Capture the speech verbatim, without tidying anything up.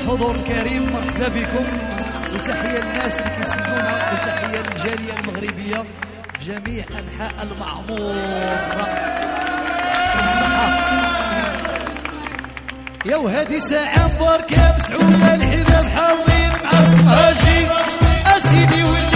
الحضور الكريم، مرحبا بكم وتحية للناس اللي كيسمعونا وتحية للجالية المغربية في جميع أنحاء المعمورة. يا وهادي ساعة مباركة مسعودة، الحباب حاضرين مع الصهاجي أسيدي واللي